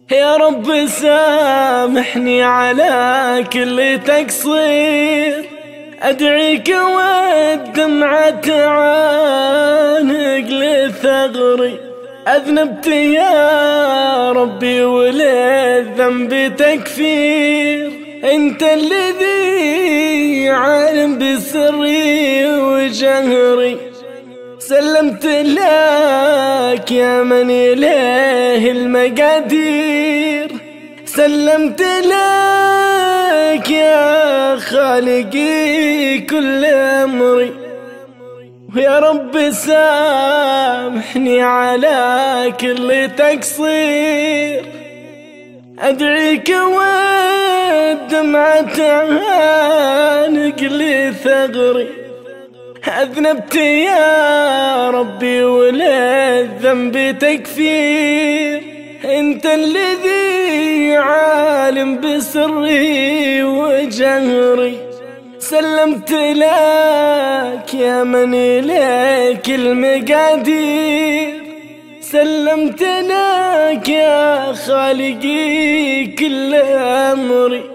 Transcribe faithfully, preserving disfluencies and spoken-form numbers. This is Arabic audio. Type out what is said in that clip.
يا رب سامحني على كل تقصير، أدعيك والدمعة تعانق لثغري. أذنبت يا ربي وللذنب تكفير، أنت الذي عالم بسري وجهري. سلمت لك يا من إليه المقادير، سلمت لك يا خالقي كل أمري. ويا رب سامحني على كل تقصير، أدعيك والدمعة تعانق لثغري. أذنبت يا ربي وللذنب تكفير، أنت الذي عالم بسري وجهري. سلمت لك يا من إليك المقادير، سلمت لك يا خالقي كل أمري.